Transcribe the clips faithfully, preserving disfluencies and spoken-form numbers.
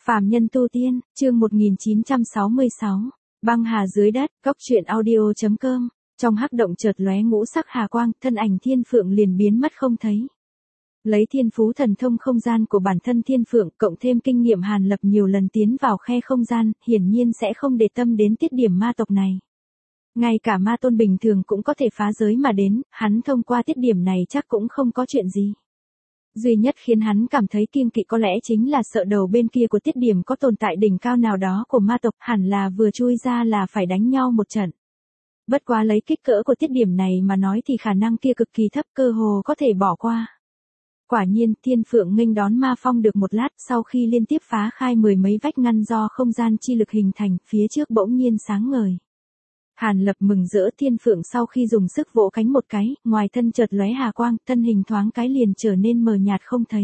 Phàm nhân tu tiên, chương một nghìn chín trăm sáu mươi sáu. Băng hà dưới đất, cốc truyện audio chấm com. Trong hắc động chợt lóe ngũ sắc hà quang, thân ảnh Thiên Phượng liền biến mất không thấy. Lấy thiên phú thần thông không gian của bản thân Thiên Phượng, cộng thêm kinh nghiệm Hàn Lập nhiều lần tiến vào khe không gian, hiển nhiên sẽ không để tâm đến tiết điểm ma tộc này. Ngay cả ma tôn bình thường cũng có thể phá giới mà đến, hắn thông qua tiết điểm này chắc cũng không có chuyện gì. Duy nhất khiến hắn cảm thấy kiêng kỵ có lẽ chính là sợ đầu bên kia của tiết điểm có tồn tại đỉnh cao nào đó của ma tộc, hẳn là vừa chui ra là phải đánh nhau một trận. Bất quá lấy kích cỡ của tiết điểm này mà nói thì khả năng kia cực kỳ thấp, cơ hồ có thể bỏ qua. Quả nhiên, Thiên Phượng nghênh đón ma phong được một lát, sau khi liên tiếp phá khai mười mấy vách ngăn do không gian chi lực hình thành, phía trước bỗng nhiên sáng ngời. Hàn Lập mừng rỡ, Thiên Phượng sau khi dùng sức vỗ cánh một cái, ngoài thân chợt lóe hà quang, thân hình thoáng cái liền trở nên mờ nhạt không thấy.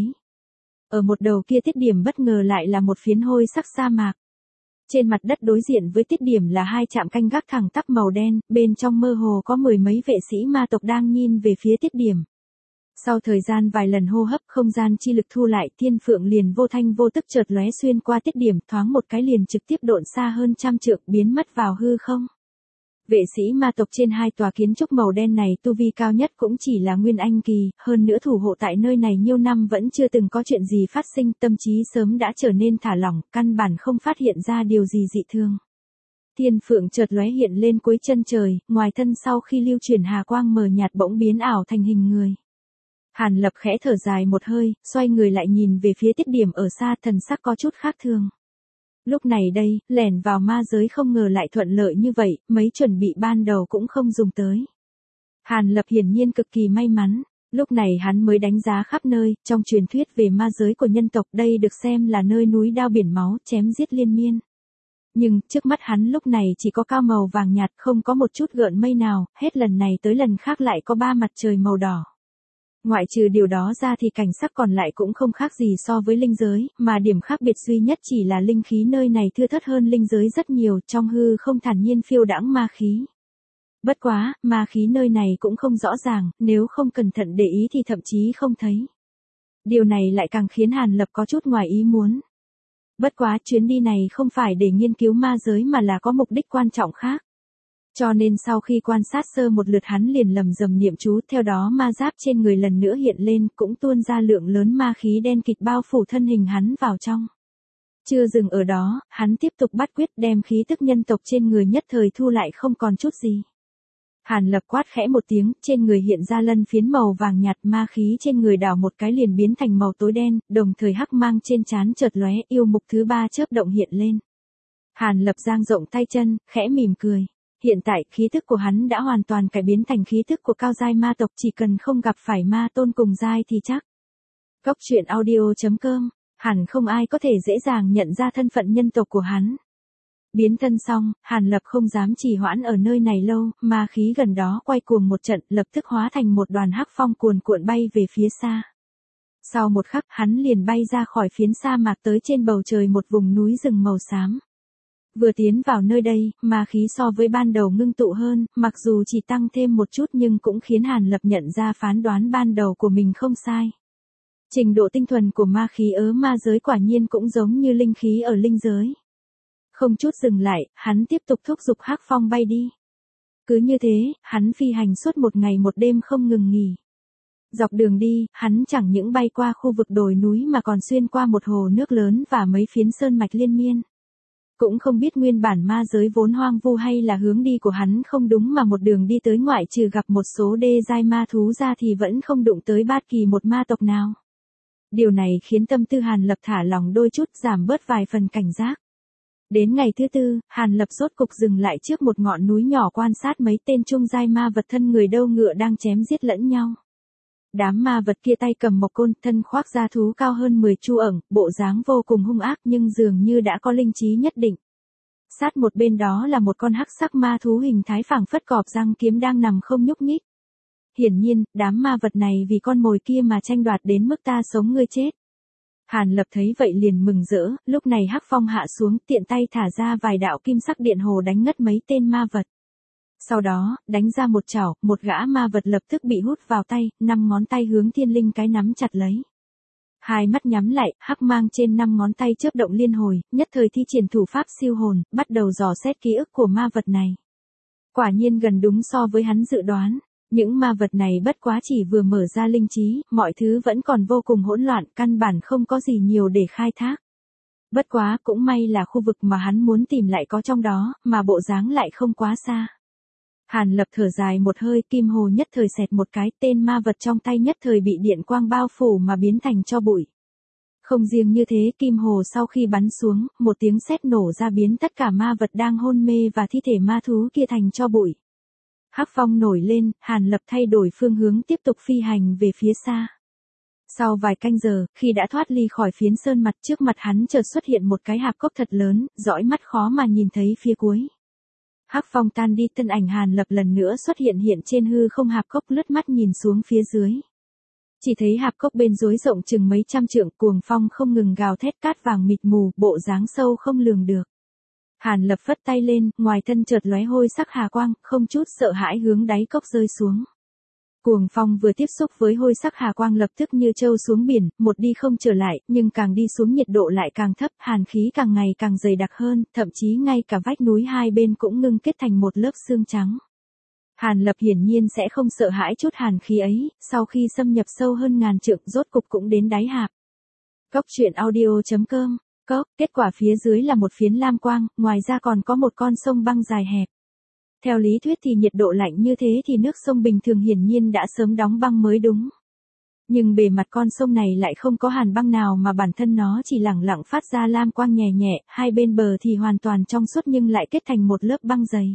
Ở một đầu kia tiết điểm bất ngờ lại là một phiến hôi sắc sa mạc. Trên mặt đất đối diện với tiết điểm là hai trạm canh gác thẳng tắp màu đen, bên trong mơ hồ có mười mấy vệ sĩ ma tộc đang nhìn về phía tiết điểm. Sau thời gian vài lần hô hấp, không gian chi lực thu lại, Thiên Phượng liền vô thanh vô tức chợt lóe xuyên qua tiết điểm, thoáng một cái liền trực tiếp độn xa hơn trăm trượng, biến mất vào hư không. Vệ sĩ ma tộc trên hai tòa kiến trúc màu đen này tu vi cao nhất cũng chỉ là Nguyên Anh kỳ, hơn nữa thủ hộ tại nơi này nhiều năm vẫn chưa từng có chuyện gì phát sinh, tâm trí sớm đã trở nên thả lỏng, căn bản không phát hiện ra điều gì dị thường. Thiên Phượng chợt lóe hiện lên cuối chân trời, ngoài thân sau khi lưu chuyển hà quang mờ nhạt bỗng biến ảo thành hình người. Hàn Lập khẽ thở dài một hơi, xoay người lại nhìn về phía tiết điểm ở xa, thần sắc có chút khác thường. Lúc này đây, lẻn vào ma giới không ngờ lại thuận lợi như vậy, mấy chuẩn bị ban đầu cũng không dùng tới. Hàn Lập hiển nhiên cực kỳ may mắn, lúc này hắn mới đánh giá khắp nơi, trong truyền thuyết về ma giới của nhân tộc đây được xem là nơi núi đao biển máu, chém giết liên miên. Nhưng, trước mắt hắn lúc này chỉ có cao màu vàng nhạt, không có một chút gợn mây nào, hết lần này tới lần khác lại có ba mặt trời màu đỏ. Ngoại trừ điều đó ra thì cảnh sắc còn lại cũng không khác gì so với linh giới, mà điểm khác biệt duy nhất chỉ là linh khí nơi này thưa thớt hơn linh giới rất nhiều, trong hư không thản nhiên phiêu đãng ma khí. Bất quá, ma khí nơi này cũng không rõ ràng, nếu không cẩn thận để ý thì thậm chí không thấy. Điều này lại càng khiến Hàn Lập có chút ngoài ý muốn. Bất quá, chuyến đi này không phải để nghiên cứu ma giới mà là có mục đích quan trọng khác. Cho nên sau khi quan sát sơ một lượt hắn liền lầm rầm niệm chú, theo đó ma giáp trên người lần nữa hiện lên, cũng tuôn ra lượng lớn ma khí đen kịt bao phủ thân hình hắn vào trong. Chưa dừng ở đó, hắn tiếp tục bắt quyết đem khí tức nhân tộc trên người nhất thời thu lại không còn chút gì. Hàn Lập quát khẽ một tiếng, trên người hiện ra lân phiến màu vàng nhạt, ma khí trên người đảo một cái liền biến thành màu tối đen, đồng thời hắc mang trên trán chợt lóe, yêu mục thứ ba chớp động hiện lên. Hàn Lập dang rộng tay chân, khẽ mỉm cười. Hiện tại, khí thức của hắn đã hoàn toàn cải biến thành khí thức của cao giai ma tộc, chỉ cần không gặp phải ma tôn cùng giai thì chắc. Cốc truyện audio chấm com, hẳn không ai có thể dễ dàng nhận ra thân phận nhân tộc của hắn. Biến thân xong, Hàn Lập không dám trì hoãn ở nơi này lâu, ma khí gần đó quay cuồng một trận, lập tức hóa thành một đoàn hắc phong cuồn cuộn bay về phía xa. Sau một khắc, hắn liền bay ra khỏi phiến sa mạc tới trên bầu trời một vùng núi rừng màu xám. Vừa tiến vào nơi đây, ma khí so với ban đầu ngưng tụ hơn, mặc dù chỉ tăng thêm một chút nhưng cũng khiến Hàn Lập nhận ra phán đoán ban đầu của mình không sai. Trình độ tinh thuần của ma khí ở ma giới quả nhiên cũng giống như linh khí ở linh giới. Không chút dừng lại, hắn tiếp tục thúc giục hắc phong bay đi. Cứ như thế, hắn phi hành suốt một ngày một đêm không ngừng nghỉ. Dọc đường đi, hắn chẳng những bay qua khu vực đồi núi mà còn xuyên qua một hồ nước lớn và mấy phiến sơn mạch liên miên. Cũng không biết nguyên bản ma giới vốn hoang vu hay là hướng đi của hắn không đúng mà một đường đi tới ngoại trừ gặp một số đê giai ma thú ra thì vẫn không đụng tới bất kỳ một ma tộc nào. Điều này khiến tâm tư Hàn Lập thả lòng đôi chút, giảm bớt vài phần cảnh giác. Đến ngày thứ tư, Hàn Lập rốt cục dừng lại trước một ngọn núi nhỏ quan sát mấy tên trung giai ma vật thân người đâu ngựa đang chém giết lẫn nhau. Đám ma vật kia tay cầm một côn, thân khoác da thú cao hơn mười chu ẩn, bộ dáng vô cùng hung ác nhưng dường như đã có linh trí nhất định. Sát một bên đó là một con hắc sắc ma thú hình thái phảng phất cọp răng kiếm đang nằm không nhúc nhích. Hiển nhiên, đám ma vật này vì con mồi kia mà tranh đoạt đến mức ta sống ngươi chết. Hàn Lập thấy vậy liền mừng rỡ, lúc này hắc phong hạ xuống, tiện tay thả ra vài đạo kim sắc điện hồ đánh ngất mấy tên ma vật. Sau đó, đánh ra một chảo, một gã ma vật lập tức bị hút vào tay, năm ngón tay hướng thiên linh cái nắm chặt lấy. Hai mắt nhắm lại, hắc mang trên năm ngón tay chớp động liên hồi, nhất thời thi triển thủ pháp siêu hồn, bắt đầu dò xét ký ức của ma vật này. Quả nhiên gần đúng so với hắn dự đoán. Những ma vật này bất quá chỉ vừa mở ra linh trí, mọi thứ vẫn còn vô cùng hỗn loạn, căn bản không có gì nhiều để khai thác. Bất quá cũng may là khu vực mà hắn muốn tìm lại có trong đó, mà bộ dáng lại không quá xa. Hàn Lập thở dài một hơi, kim hồ nhất thời xẹt một cái, tên ma vật trong tay nhất thời bị điện quang bao phủ mà biến thành tro bụi. Không riêng như thế, kim hồ sau khi bắn xuống, một tiếng sét nổ ra biến tất cả ma vật đang hôn mê và thi thể ma thú kia thành tro bụi. Hắc phong nổi lên, Hàn Lập thay đổi phương hướng tiếp tục phi hành về phía xa. Sau vài canh giờ, khi đã thoát ly khỏi phiến sơn mặt, trước mặt hắn chợt xuất hiện một cái hạp cốc thật lớn, dõi mắt khó mà nhìn thấy phía cuối. Hắc phong tan đi, thân ảnh Hàn Lập lần nữa xuất hiện hiện trên hư không, hạp cốc lướt mắt nhìn xuống phía dưới. Chỉ thấy hạp cốc bên dưới rộng chừng mấy trăm trượng, cuồng phong không ngừng gào thét, cát vàng mịt mù, bộ dáng sâu không lường được. Hàn Lập phất tay lên, ngoài thân chợt lóe hôi sắc hà quang, không chút sợ hãi hướng đáy cốc rơi xuống. Cuồng phong vừa tiếp xúc với hôi sắc hà quang lập tức như trâu xuống biển, một đi không trở lại, nhưng càng đi xuống nhiệt độ lại càng thấp, hàn khí càng ngày càng dày đặc hơn, thậm chí ngay cả vách núi hai bên cũng ngưng kết thành một lớp sương trắng. Hàn Lập hiển nhiên sẽ không sợ hãi chút hàn khí ấy, sau khi xâm nhập sâu hơn ngàn trượng rốt cục cũng đến đáy hạp. Cốc truyện audio chấm com. Cốc, kết quả phía dưới là một phiến lam quang, ngoài ra còn có một con sông băng dài hẹp. Theo lý thuyết thì nhiệt độ lạnh như thế thì nước sông bình thường hiển nhiên đã sớm đóng băng mới đúng. Nhưng bề mặt con sông này lại không có hàn băng nào mà bản thân nó chỉ lẳng lặng phát ra lam quang nhẹ nhẹ, hai bên bờ thì hoàn toàn trong suốt nhưng lại kết thành một lớp băng dày.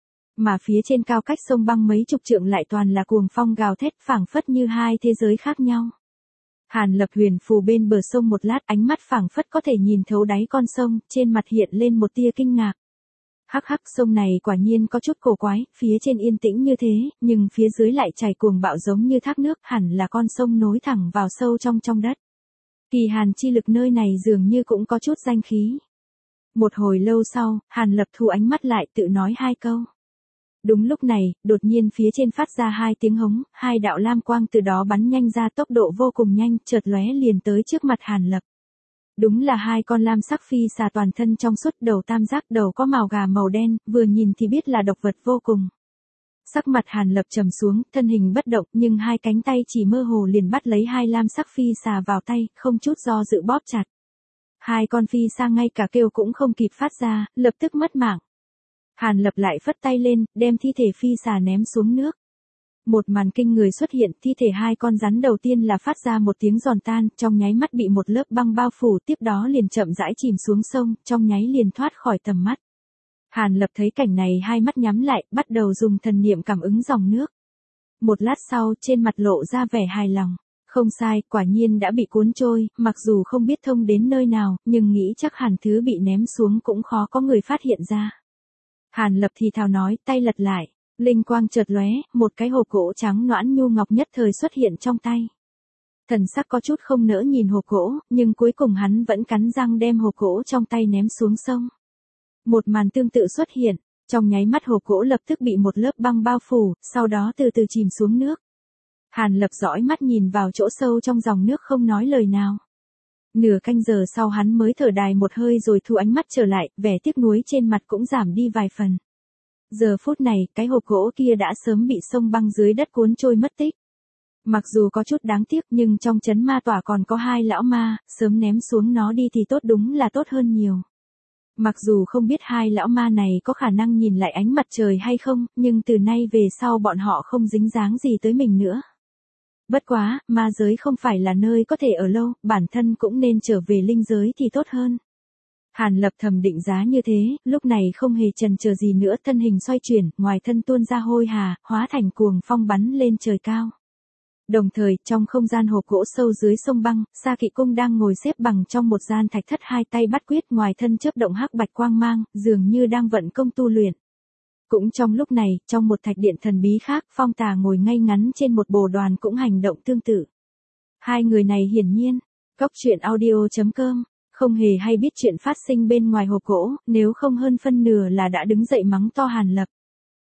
Mà phía trên cao cách sông băng mấy chục trượng lại toàn là cuồng phong gào thét, phảng phất như hai thế giới khác nhau. Hàn Lập huyền phù bên bờ sông một lát, ánh mắt phảng phất có thể nhìn thấu đáy con sông, trên mặt hiện lên một tia kinh ngạc. Hắc hắc, sông này quả nhiên có chút cổ quái, phía trên yên tĩnh như thế, nhưng phía dưới lại chảy cuồng bạo giống như thác nước, hẳn là con sông nối thẳng vào sâu trong trong đất. Kỳ hàn chi lực nơi này dường như cũng có chút danh khí. Một hồi lâu sau, Hàn Lập thu ánh mắt lại, tự nói hai câu. Đúng lúc này, đột nhiên phía trên phát ra hai tiếng hống, hai đạo lam quang từ đó bắn nhanh ra, tốc độ vô cùng nhanh, chợt lóe liền tới trước mặt Hàn Lập. Đúng là hai con lam sắc phi xà toàn thân trong suốt, đầu tam giác, đầu có mào gà màu đen, vừa nhìn thì biết là độc vật vô cùng. Sắc mặt Hàn Lập trầm xuống, thân hình bất động, nhưng hai cánh tay chỉ mơ hồ liền bắt lấy hai lam sắc phi xà vào tay, không chút do dự bóp chặt. Hai con phi xà ngay cả kêu cũng không kịp phát ra, lập tức mất mạng. Hàn Lập lại phất tay lên, đem thi thể phi xà ném xuống nước. Một màn kinh người xuất hiện, thi thể hai con rắn đầu tiên là phát ra một tiếng giòn tan, trong nháy mắt bị một lớp băng bao phủ, tiếp đó liền chậm rãi chìm xuống sông, trong nháy liền thoát khỏi tầm mắt. Hàn Lập thấy cảnh này hai mắt nhắm lại, bắt đầu dùng thần niệm cảm ứng dòng nước. Một lát sau, trên mặt lộ ra vẻ hài lòng. Không sai, quả nhiên đã bị cuốn trôi, mặc dù không biết thông đến nơi nào, nhưng nghĩ chắc hẳn thứ bị ném xuống cũng khó có người phát hiện ra. Hàn Lập thì thào nói, tay lật lại, linh quang chợt lóe, một cái hộp gỗ trắng nõn nhu ngọc nhất thời xuất hiện trong tay. Thần sắc có chút không nỡ nhìn hộp gỗ, nhưng cuối cùng hắn vẫn cắn răng đem hộp gỗ trong tay ném xuống sông. Một màn tương tự xuất hiện, trong nháy mắt hộp gỗ lập tức bị một lớp băng bao phủ, sau đó từ từ chìm xuống nước. Hàn Lập dõi mắt nhìn vào chỗ sâu trong dòng nước không nói lời nào. Nửa canh giờ sau hắn mới thở dài một hơi rồi thu ánh mắt trở lại, vẻ tiếc nuối trên mặt cũng giảm đi vài phần. Giờ phút này, cái hộp gỗ kia đã sớm bị sông băng dưới đất cuốn trôi mất tích. Mặc dù có chút đáng tiếc nhưng trong trấn ma tỏa còn có hai lão ma, sớm ném xuống nó đi thì tốt, đúng là tốt hơn nhiều. Mặc dù không biết hai lão ma này có khả năng nhìn lại ánh mặt trời hay không, nhưng từ nay về sau bọn họ không dính dáng gì tới mình nữa. Bất quá, ma giới không phải là nơi có thể ở lâu, bản thân cũng nên trở về linh giới thì tốt hơn. Hàn Lập thầm định giá như thế, lúc này không hề chần chờ gì nữa, thân hình xoay chuyển, ngoài thân tuôn ra hôi hà, hóa thành cuồng phong bắn lên trời cao. Đồng thời, trong không gian hộp gỗ sâu dưới sông băng, Sa Kỵ Cung đang ngồi xếp bằng trong một gian thạch thất, hai tay bắt quyết, ngoài thân chớp động hắc bạch quang mang, dường như đang vận công tu luyện. Cũng trong lúc này, trong một thạch điện thần bí khác, Phong Tà ngồi ngay ngắn trên một bồ đoàn cũng hành động tương tự. Hai người này hiển nhiên, Cốc truyện audio chấm com, không hề hay biết chuyện phát sinh bên ngoài hộp gỗ, nếu không hơn phân nửa là đã đứng dậy mắng to Hàn Lập.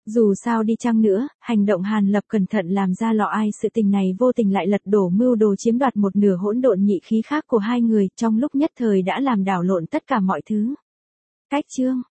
Dù sao đi chăng nữa, hành động Hàn Lập cẩn thận làm ra lọ ai sự tình này vô tình lại lật đổ mưu đồ chiếm đoạt một nửa hỗn độn nhị khí khác của hai người, trong lúc nhất thời đã làm đảo lộn tất cả mọi thứ. Cách chương